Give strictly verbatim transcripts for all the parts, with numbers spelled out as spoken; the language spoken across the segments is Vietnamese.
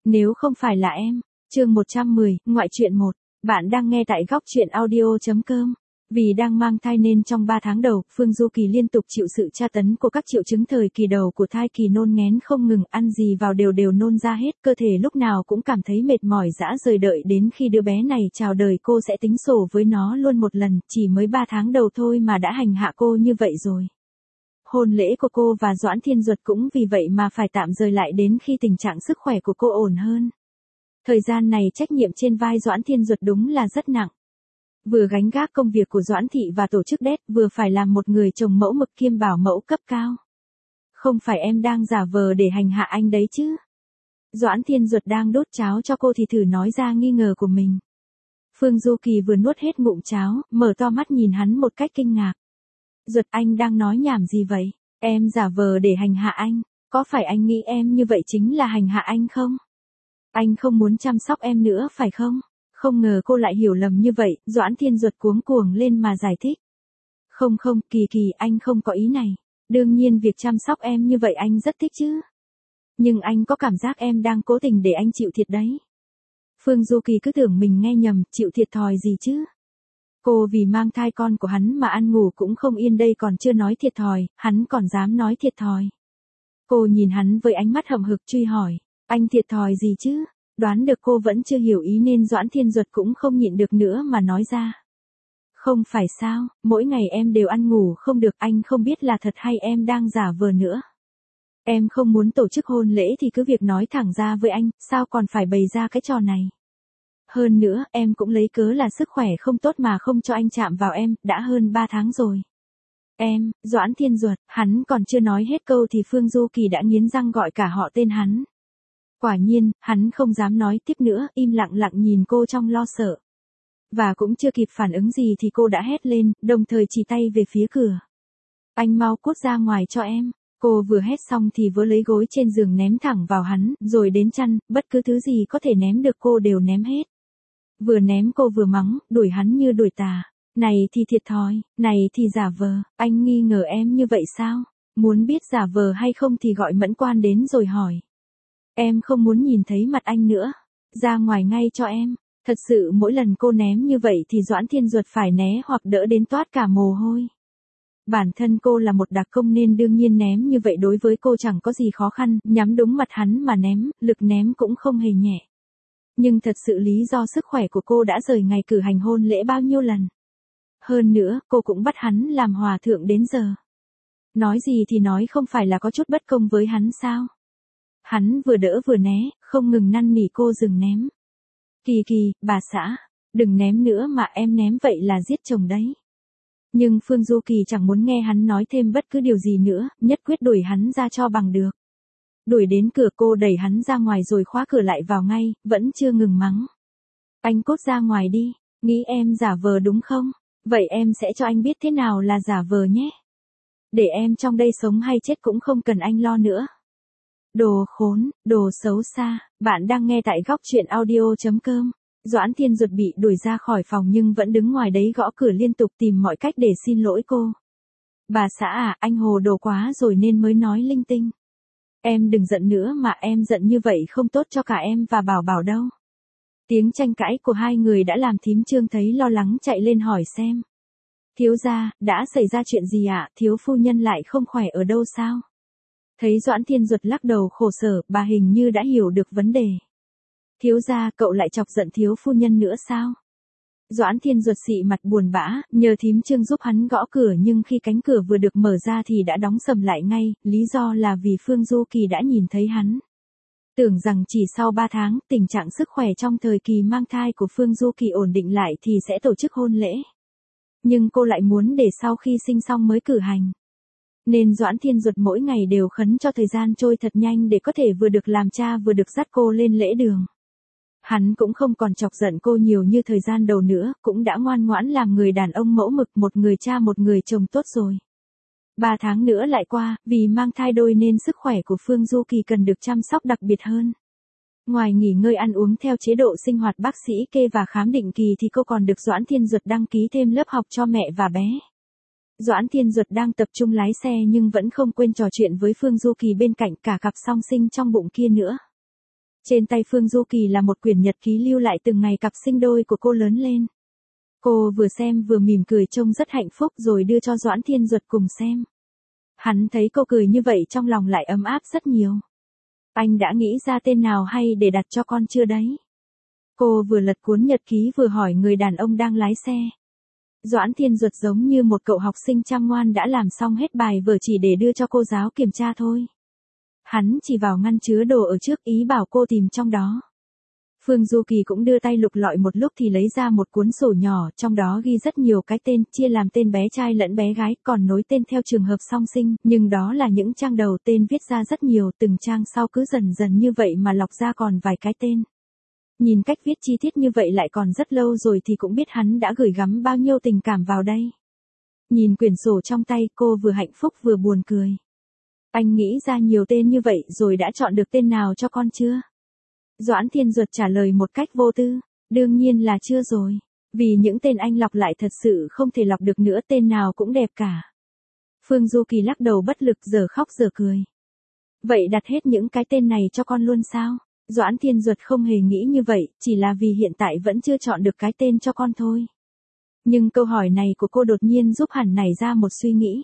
Nếu không phải là em. Chương một trăm mười, ngoại truyện một. Bạn đang nghe tại góc truyện audio chấm com. Vì đang mang thai nên trong ba tháng đầu, Phương Du Kỳ liên tục chịu sự tra tấn của các triệu chứng thời kỳ đầu của thai kỳ, nôn nghén không ngừng, ăn gì vào đều đều nôn ra hết, cơ thể lúc nào cũng cảm thấy mệt mỏi rã rời, đợi đến khi đứa bé này chào đời cô sẽ tính sổ với nó luôn một lần, chỉ mới ba tháng đầu thôi mà đã hành hạ cô như vậy rồi. Hôn lễ của cô và Doãn Thiên Duật cũng vì vậy mà phải tạm rời lại đến khi tình trạng sức khỏe của cô ổn hơn. Thời gian này trách nhiệm trên vai Doãn Thiên Duật đúng là rất nặng. Vừa gánh gác công việc của Doãn Thị và tổ chức đét, vừa phải làm một người chồng mẫu mực kiêm bảo mẫu cấp cao. Không phải em đang giả vờ để hành hạ anh đấy chứ? Doãn Thiên Duật đang đốt cháo cho cô thì thử nói ra nghi ngờ của mình. Phương Du Kỳ vừa nuốt hết ngụm cháo, mở to mắt nhìn hắn một cách kinh ngạc. Duật, anh đang nói nhảm gì vậy? Em giả vờ để hành hạ anh, có phải anh nghĩ em như vậy chính là hành hạ anh không? Anh không muốn chăm sóc em nữa phải không? Không ngờ cô lại hiểu lầm như vậy, Doãn Thiên Duật cuống cuồng lên mà giải thích. Không không, Kỳ Kỳ, anh không có ý này. Đương nhiên việc chăm sóc em như vậy anh rất thích chứ. Nhưng anh có cảm giác em đang cố tình để anh chịu thiệt đấy. Phương Du Kỳ cứ tưởng mình nghe nhầm, chịu thiệt thòi gì chứ? Cô vì mang thai con của hắn mà ăn ngủ cũng không yên, đây còn chưa nói thiệt thòi, hắn còn dám nói thiệt thòi. Cô nhìn hắn với ánh mắt hậm hực truy hỏi, anh thiệt thòi gì chứ? Đoán được cô vẫn chưa hiểu ý nên Doãn Thiên Duật cũng không nhịn được nữa mà nói ra. Không phải sao, mỗi ngày em đều ăn ngủ không được, anh không biết là thật hay em đang giả vờ nữa. Em không muốn tổ chức hôn lễ thì cứ việc nói thẳng ra với anh, sao còn phải bày ra cái trò này. Hơn nữa, em cũng lấy cớ là sức khỏe không tốt mà không cho anh chạm vào em, đã hơn ba tháng rồi. Em, Doãn Thiên Duật, hắn còn chưa nói hết câu thì Phương Du Kỳ đã nghiến răng gọi cả họ tên hắn. Quả nhiên, hắn không dám nói tiếp nữa, im lặng lặng nhìn cô trong lo sợ. Và cũng chưa kịp phản ứng gì thì cô đã hét lên, đồng thời chỉ tay về phía cửa. Anh mau cút ra ngoài cho em. Cô vừa hét xong thì vớ lấy gối trên giường ném thẳng vào hắn, rồi đến chăn, bất cứ thứ gì có thể ném được cô đều ném hết. Vừa ném cô vừa mắng, đuổi hắn như đuổi tà. Này thì thiệt thòi, này thì giả vờ, anh nghi ngờ em như vậy sao? Muốn biết giả vờ hay không thì gọi mẫn quan đến rồi hỏi. Em không muốn nhìn thấy mặt anh nữa. Ra ngoài ngay cho em. Thật sự mỗi lần cô ném như vậy thì Doãn Thiên Duật phải né hoặc đỡ đến toát cả mồ hôi. Bản thân cô là một đặc công nên đương nhiên ném như vậy đối với cô chẳng có gì khó khăn, nhắm đúng mặt hắn mà ném, lực ném cũng không hề nhẹ. Nhưng thật sự lý do sức khỏe của cô đã rời ngày cử hành hôn lễ bao nhiêu lần. Hơn nữa, cô cũng bắt hắn làm hòa thượng đến giờ. Nói gì thì nói, không phải là có chút bất công với hắn sao? Hắn vừa đỡ vừa né, không ngừng năn nỉ cô dừng ném. Kỳ Kỳ, bà xã, đừng ném nữa mà em ném vậy là giết chồng đấy. Nhưng Phương Du Kỳ chẳng muốn nghe hắn nói thêm bất cứ điều gì nữa, nhất quyết đuổi hắn ra cho bằng được. Đuổi đến cửa cô đẩy hắn ra ngoài rồi khóa cửa lại vào ngay, vẫn chưa ngừng mắng. Anh cút ra ngoài đi, nghĩ em giả vờ đúng không? Vậy em sẽ cho anh biết thế nào là giả vờ nhé. Để em trong đây sống hay chết cũng không cần anh lo nữa. Đồ khốn, đồ xấu xa, bạn đang nghe tại góc truyện audio chấm com. Doãn Thiên Duật bị đuổi ra khỏi phòng nhưng vẫn đứng ngoài đấy gõ cửa liên tục tìm mọi cách để xin lỗi cô. Bà xã à, anh hồ đồ quá rồi nên mới nói linh tinh. Em đừng giận nữa mà, em giận như vậy không tốt cho cả em và Bảo Bảo đâu. Tiếng tranh cãi của hai người đã làm thím Trương thấy lo lắng chạy lên hỏi xem. Thiếu gia, đã xảy ra chuyện gì ạ, thiếu phu nhân lại không khỏe ở đâu sao? Thấy Doãn Thiên Duật lắc đầu khổ sở, bà hình như đã hiểu được vấn đề. Thiếu gia, cậu lại chọc giận thiếu phu nhân nữa sao? Doãn Thiên Duật xị mặt buồn bã, nhờ thím Trương giúp hắn gõ cửa nhưng khi cánh cửa vừa được mở ra thì đã đóng sầm lại ngay, lý do là vì Phương Du Kỳ đã nhìn thấy hắn. Tưởng rằng chỉ sau ba tháng, tình trạng sức khỏe trong thời kỳ mang thai của Phương Du Kỳ ổn định lại thì sẽ tổ chức hôn lễ. Nhưng cô lại muốn để sau khi sinh xong mới cử hành. Nên Doãn Thiên Duật mỗi ngày đều khấn cho thời gian trôi thật nhanh để có thể vừa được làm cha vừa được dắt cô lên lễ đường. Hắn cũng không còn chọc giận cô nhiều như thời gian đầu nữa, cũng đã ngoan ngoãn làm người đàn ông mẫu mực, một người cha một người chồng tốt rồi. Ba tháng nữa lại qua, vì mang thai đôi nên sức khỏe của Phương Du Kỳ cần được chăm sóc đặc biệt hơn. Ngoài nghỉ ngơi ăn uống theo chế độ sinh hoạt bác sĩ kê và khám định kỳ thì cô còn được Doãn Thiên Duật đăng ký thêm lớp học cho mẹ và bé. Doãn Thiên Duật đang tập trung lái xe nhưng vẫn không quên trò chuyện với Phương Du Kỳ bên cạnh, cả cặp song sinh trong bụng kia nữa. Trên tay Phương Du Kỳ là một quyển nhật ký lưu lại từng ngày cặp sinh đôi của cô lớn lên. Cô vừa xem vừa mỉm cười trông rất hạnh phúc rồi đưa cho Doãn Thiên Duật cùng xem. Hắn thấy cô cười như vậy trong lòng lại ấm áp rất nhiều. Anh đã nghĩ ra tên nào hay để đặt cho con chưa đấy? Cô vừa lật cuốn nhật ký vừa hỏi người đàn ông đang lái xe. Doãn Thiên Duật giống như một cậu học sinh chăm ngoan đã làm xong hết bài vở chỉ để đưa cho cô giáo kiểm tra thôi. Hắn chỉ vào ngăn chứa đồ ở trước ý bảo cô tìm trong đó. Phương Du Kỳ cũng đưa tay lục lọi một lúc thì lấy ra một cuốn sổ nhỏ, trong đó ghi rất nhiều cái tên, chia làm tên bé trai lẫn bé gái, còn nối tên theo trường hợp song sinh, nhưng đó là những trang đầu tên viết ra rất nhiều, từng trang sau cứ dần dần như vậy mà lọc ra còn vài cái tên. Nhìn cách viết chi tiết như vậy lại còn rất lâu rồi thì cũng biết hắn đã gửi gắm bao nhiêu tình cảm vào đây. Nhìn quyển sổ trong tay, cô vừa hạnh phúc vừa buồn cười. Anh nghĩ ra nhiều tên như vậy rồi đã chọn được tên nào cho con chưa? Doãn Thiên Duật trả lời một cách vô tư, đương nhiên là chưa rồi, vì những tên anh lọc lại thật sự không thể lọc được nữa, tên nào cũng đẹp cả. Phương Du Kỳ lắc đầu bất lực giờ khóc giờ cười. Vậy đặt hết những cái tên này cho con luôn sao? Doãn Thiên Duật không hề nghĩ như vậy, chỉ là vì hiện tại vẫn chưa chọn được cái tên cho con thôi. Nhưng câu hỏi này của cô đột nhiên giúp hắn nảy ra một suy nghĩ.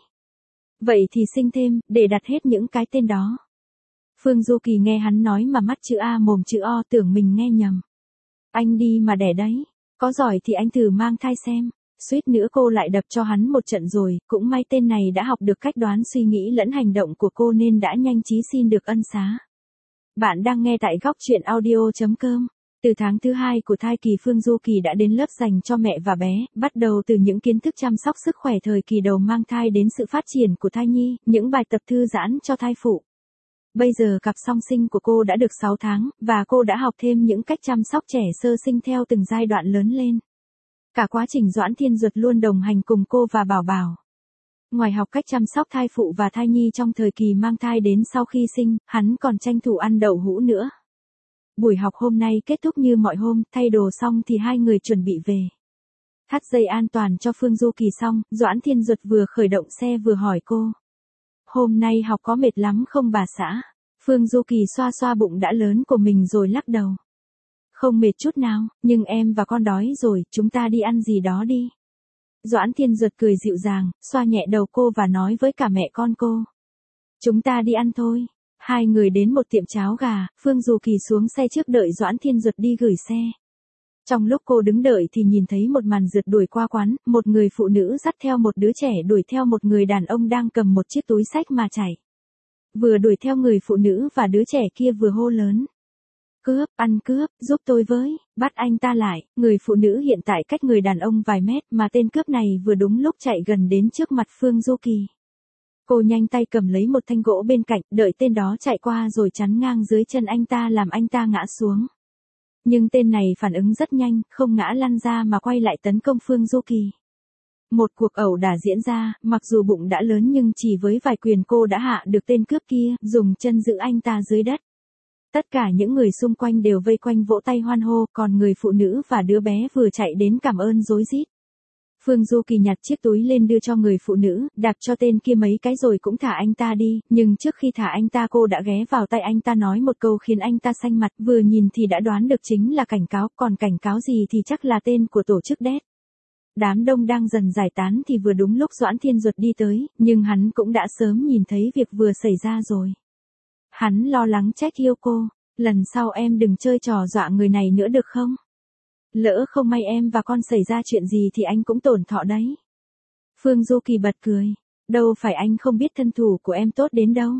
Vậy thì sinh thêm, để đặt hết những cái tên đó. Phương Du Kỳ nghe hắn nói mà mắt chữ A mồm chữ O tưởng mình nghe nhầm. Anh đi mà đẻ đấy, có giỏi thì anh thử mang thai xem. Suýt nữa cô lại đập cho hắn một trận rồi, cũng may tên này đã học được cách đoán suy nghĩ lẫn hành động của cô nên đã nhanh trí xin được ân xá. Bạn đang nghe tại góc truyện audio chấm com. Từ tháng thứ hai của thai kỳ Phương Du Kỳ đã đến lớp dành cho mẹ và bé, bắt đầu từ những kiến thức chăm sóc sức khỏe thời kỳ đầu mang thai đến sự phát triển của thai nhi, những bài tập thư giãn cho thai phụ. Bây giờ cặp song sinh của cô đã được sáu tháng, và cô đã học thêm những cách chăm sóc trẻ sơ sinh theo từng giai đoạn lớn lên. Cả quá trình Doãn Thiên Duật luôn đồng hành cùng cô và Bảo Bảo. Ngoài học cách chăm sóc thai phụ và thai nhi trong thời kỳ mang thai đến sau khi sinh, hắn còn tranh thủ ăn đậu hũ nữa. Buổi học hôm nay kết thúc như mọi hôm, thay đồ xong thì hai người chuẩn bị về. Thắt dây an toàn cho Phương Du Kỳ xong, Doãn Thiên Duật vừa khởi động xe vừa hỏi cô. Hôm nay học có mệt lắm không bà xã? Phương Du Kỳ xoa xoa bụng đã lớn của mình rồi lắc đầu. Không mệt chút nào, nhưng em và con đói rồi, chúng ta đi ăn gì đó đi. Doãn Thiên Duật cười dịu dàng, xoa nhẹ đầu cô và nói với cả mẹ con cô. Chúng ta đi ăn thôi. Hai người đến một tiệm cháo gà, Phương Du Kỳ xuống xe trước đợi Doãn Thiên Duật đi gửi xe. Trong lúc cô đứng đợi thì nhìn thấy một màn rượt đuổi qua quán, một người phụ nữ dắt theo một đứa trẻ đuổi theo một người đàn ông đang cầm một chiếc túi xách mà chạy. Vừa đuổi theo người phụ nữ và đứa trẻ kia vừa hô lớn. Cướp, ăn cướp, giúp tôi với, bắt anh ta lại. Người phụ nữ hiện tại cách người đàn ông vài mét mà tên cướp này vừa đúng lúc chạy gần đến trước mặt Phương Du Kỳ. Cô nhanh tay cầm lấy một thanh gỗ bên cạnh, đợi tên đó chạy qua rồi chắn ngang dưới chân anh ta làm anh ta ngã xuống. Nhưng tên này phản ứng rất nhanh, không ngã lăn ra mà quay lại tấn công Phương Du Kỳ. Một cuộc ẩu đả diễn ra, mặc dù bụng đã lớn nhưng chỉ với vài quyền cô đã hạ được tên cướp kia, dùng chân giữ anh ta dưới đất. Tất cả những người xung quanh đều vây quanh vỗ tay hoan hô, còn người phụ nữ và đứa bé vừa chạy đến cảm ơn rối rít. Phương Du Kỳ nhặt chiếc túi lên đưa cho người phụ nữ, đạp cho tên kia mấy cái rồi cũng thả anh ta đi, nhưng trước khi thả anh ta cô đã ghé vào tay anh ta nói một câu khiến anh ta xanh mặt, vừa nhìn thì đã đoán được chính là cảnh cáo, còn cảnh cáo gì thì chắc là tên của tổ chức đét. Đám đông đang dần giải tán thì vừa đúng lúc Doãn Thiên Duật đi tới, nhưng hắn cũng đã sớm nhìn thấy việc vừa xảy ra rồi. Hắn lo lắng trách yêu cô, lần sau em đừng chơi trò dọa người này nữa được không? Lỡ không may em và con xảy ra chuyện gì thì anh cũng tổn thọ đấy. Phương Du Kỳ bật cười, đâu phải anh không biết thân thủ của em tốt đến đâu.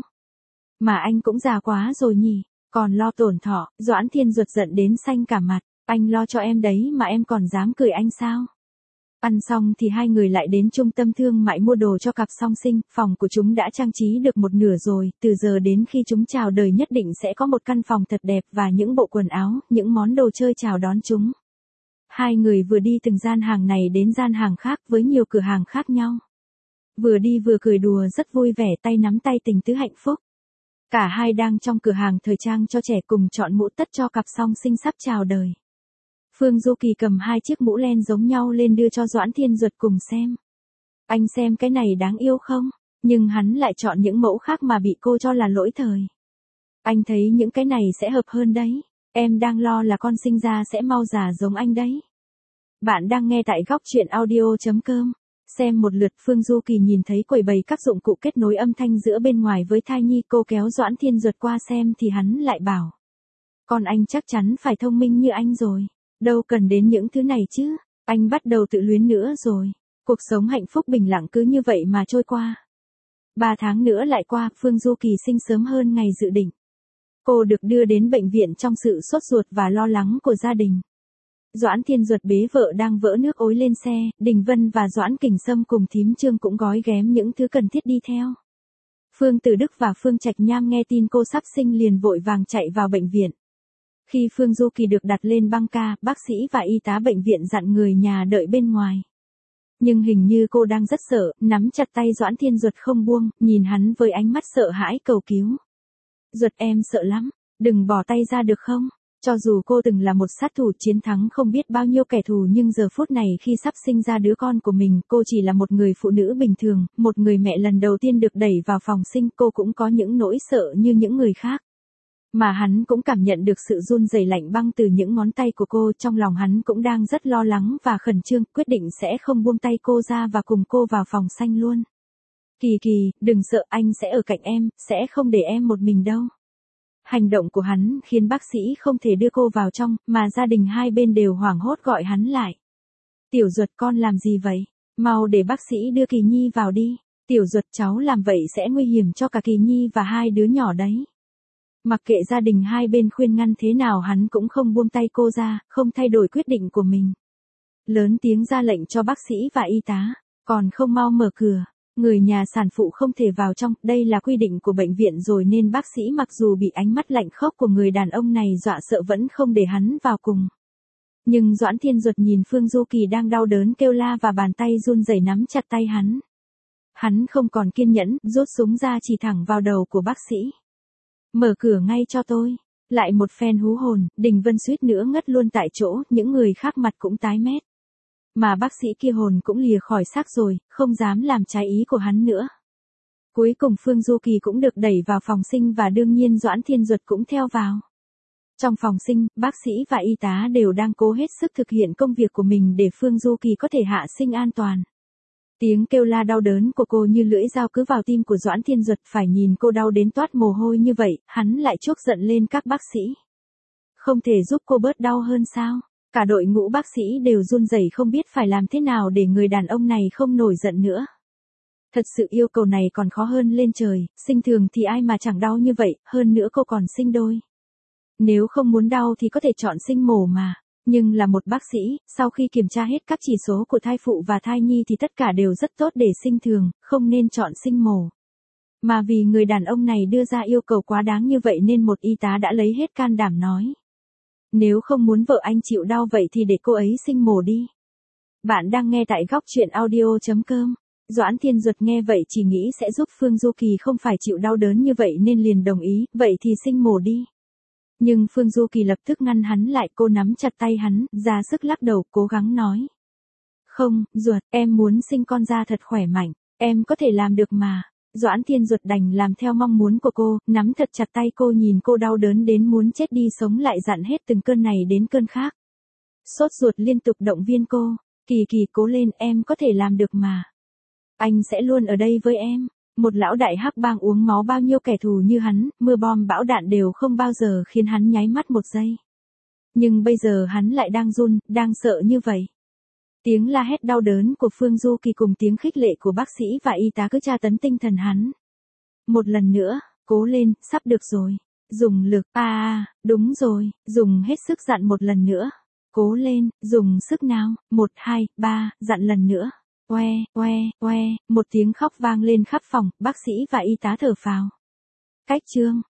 Mà anh cũng già quá rồi nhỉ, còn lo tổn thọ. Doãn Thiên Duật giận đến xanh cả mặt, anh lo cho em đấy mà em còn dám cười anh sao? Ăn xong thì hai người lại đến trung tâm thương mại mua đồ cho cặp song sinh, phòng của chúng đã trang trí được một nửa rồi, từ giờ đến khi chúng chào đời nhất định sẽ có một căn phòng thật đẹp và những bộ quần áo, những món đồ chơi chào đón chúng. Hai người vừa đi từng gian hàng này đến gian hàng khác với nhiều cửa hàng khác nhau. Vừa đi vừa cười đùa rất vui vẻ, tay nắm tay tình tứ hạnh phúc. Cả hai đang trong cửa hàng thời trang cho trẻ cùng chọn mũ tất cho cặp song sinh sắp chào đời. Phương Du Kỳ cầm hai chiếc mũ len giống nhau lên đưa cho Doãn Thiên Duật cùng xem. Anh xem cái này đáng yêu không? Nhưng hắn lại chọn những mẫu khác mà bị cô cho là lỗi thời. Anh thấy những cái này sẽ hợp hơn đấy. Em đang lo là con sinh ra sẽ mau già giống anh đấy. Bạn đang nghe tại góc truyện audio chấm com. Xem một lượt, Phương Du Kỳ nhìn thấy quầy bày các dụng cụ kết nối âm thanh giữa bên ngoài với thai nhi, cô kéo Doãn Thiên Duật qua xem thì hắn lại bảo. Con anh chắc chắn phải thông minh như anh rồi. Đâu cần đến những thứ này chứ. Anh bắt đầu tự luyến nữa rồi. Cuộc sống hạnh phúc bình lặng cứ như vậy mà trôi qua. Ba tháng nữa lại qua, Phương Du Kỳ sinh sớm hơn ngày dự định. Cô được đưa đến bệnh viện trong sự sốt ruột và lo lắng của gia đình. Doãn Thiên Duật bế vợ đang vỡ nước ối lên xe, Đình Vân và Doãn Kình Sâm cùng thím Trương cũng gói ghém những thứ cần thiết đi theo. Phương Tử Đức và Phương Trạch Nham nghe tin cô sắp sinh liền vội vàng chạy vào bệnh viện. Khi Phương Du Kỳ được đặt lên băng ca, bác sĩ và y tá bệnh viện dặn người nhà đợi bên ngoài. Nhưng hình như cô đang rất sợ, nắm chặt tay Doãn Thiên Duật không buông, nhìn hắn với ánh mắt sợ hãi cầu cứu. Duật, em sợ lắm, đừng bỏ tay ra được không? Cho dù cô từng là một sát thủ chiến thắng không biết bao nhiêu kẻ thù, nhưng giờ phút này khi sắp sinh ra đứa con của mình, cô chỉ là một người phụ nữ bình thường, một người mẹ lần đầu tiên được đẩy vào phòng sinh, cô cũng có những nỗi sợ như những người khác. Mà hắn cũng cảm nhận được sự run rẩy lạnh băng từ những ngón tay của cô, trong lòng hắn cũng đang rất lo lắng và khẩn trương, quyết định sẽ không buông tay cô ra và cùng cô vào phòng sanh luôn. Kỳ Kỳ, đừng sợ, anh sẽ ở cạnh em, sẽ không để em một mình đâu. Hành động của hắn khiến bác sĩ không thể đưa cô vào trong, mà gia đình hai bên đều hoảng hốt gọi hắn lại. Tiểu Duật, con làm gì vậy? Mau để bác sĩ đưa Kỳ Nhi vào đi. Tiểu Duật, cháu làm vậy sẽ nguy hiểm cho cả Kỳ Nhi và hai đứa nhỏ đấy. Mặc kệ gia đình hai bên khuyên ngăn thế nào, hắn cũng không buông tay cô ra, không thay đổi quyết định của mình. Lớn tiếng ra lệnh cho bác sĩ và y tá, còn không mau mở cửa. Người nhà sản phụ không thể vào trong, đây là quy định của bệnh viện rồi, nên bác sĩ mặc dù bị ánh mắt lạnh khốc của người đàn ông này dọa sợ vẫn không để hắn vào cùng. Nhưng Doãn Thiên Duật nhìn Phương Du Kỳ đang đau đớn kêu la và bàn tay run rẩy nắm chặt tay hắn. Hắn không còn kiên nhẫn, rút súng ra chỉ thẳng vào đầu của bác sĩ. Mở cửa ngay cho tôi. Lại một phen hú hồn, Đình Vân suýt nữa ngất luôn tại chỗ, những người khác mặt cũng tái mét. Mà bác sĩ kia hồn cũng lìa khỏi xác rồi, không dám làm trái ý của hắn nữa. Cuối cùng Phương Du Kỳ cũng được đẩy vào phòng sinh và đương nhiên Doãn Thiên Duật cũng theo vào. Trong phòng sinh, bác sĩ và y tá đều đang cố hết sức thực hiện công việc của mình để Phương Du Kỳ có thể hạ sinh an toàn. Tiếng kêu la đau đớn của cô như lưỡi dao cứ vào tim của Doãn Thiên Duật, phải nhìn cô đau đến toát mồ hôi như vậy, hắn lại chuốc giận lên các bác sĩ. Không thể giúp cô bớt đau hơn sao? Cả đội ngũ bác sĩ đều run rẩy không biết phải làm thế nào để người đàn ông này không nổi giận nữa. Thật sự yêu cầu này còn khó hơn lên trời, sinh thường thì ai mà chẳng đau như vậy, hơn nữa cô còn sinh đôi. Nếu không muốn đau thì có thể chọn sinh mổ mà. Nhưng là một bác sĩ, sau khi kiểm tra hết các chỉ số của thai phụ và thai nhi thì tất cả đều rất tốt để sinh thường, không nên chọn sinh mổ. Mà vì người đàn ông này đưa ra yêu cầu quá đáng như vậy nên một y tá đã lấy hết can đảm nói. Nếu không muốn vợ anh chịu đau vậy thì để cô ấy sinh mổ đi. Bạn đang nghe tại góc truyện audio chấm com. Doãn Thiên Duật nghe vậy chỉ nghĩ sẽ giúp Phương Du Kỳ không phải chịu đau đớn như vậy nên liền đồng ý, vậy thì sinh mổ đi. Nhưng Phương Du Kỳ lập tức ngăn hắn lại, cô nắm chặt tay hắn, ra sức lắc đầu, cố gắng nói. Không, Duật, em muốn sinh con ra thật khỏe mạnh, em có thể làm được mà. Doãn Thiên Duật đành làm theo mong muốn của cô, nắm thật chặt tay cô, nhìn cô đau đớn đến muốn chết đi sống lại dặn hết từng cơn này đến cơn khác. Sốt ruột liên tục động viên cô, Kỳ Kỳ cố lên, em có thể làm được mà. Anh sẽ luôn ở đây với em. Một lão đại hắc bang uống máu bao nhiêu kẻ thù như hắn, mưa bom bão đạn đều không bao giờ khiến hắn nháy mắt một giây. Nhưng bây giờ hắn lại đang run, đang sợ như vậy. Tiếng la hét đau đớn của Phương Du Kỳ cùng tiếng khích lệ của bác sĩ và y tá cứ tra tấn tinh thần hắn. Một lần nữa, cố lên, sắp được rồi. Dùng lực, à, à, đúng rồi, dùng hết sức dặn một lần nữa. Cố lên, dùng sức nào, một, hai, ba, dặn lần nữa. Oe, oe, oe, một tiếng khóc vang lên khắp phòng, bác sĩ và y tá thở phào. Cách chương.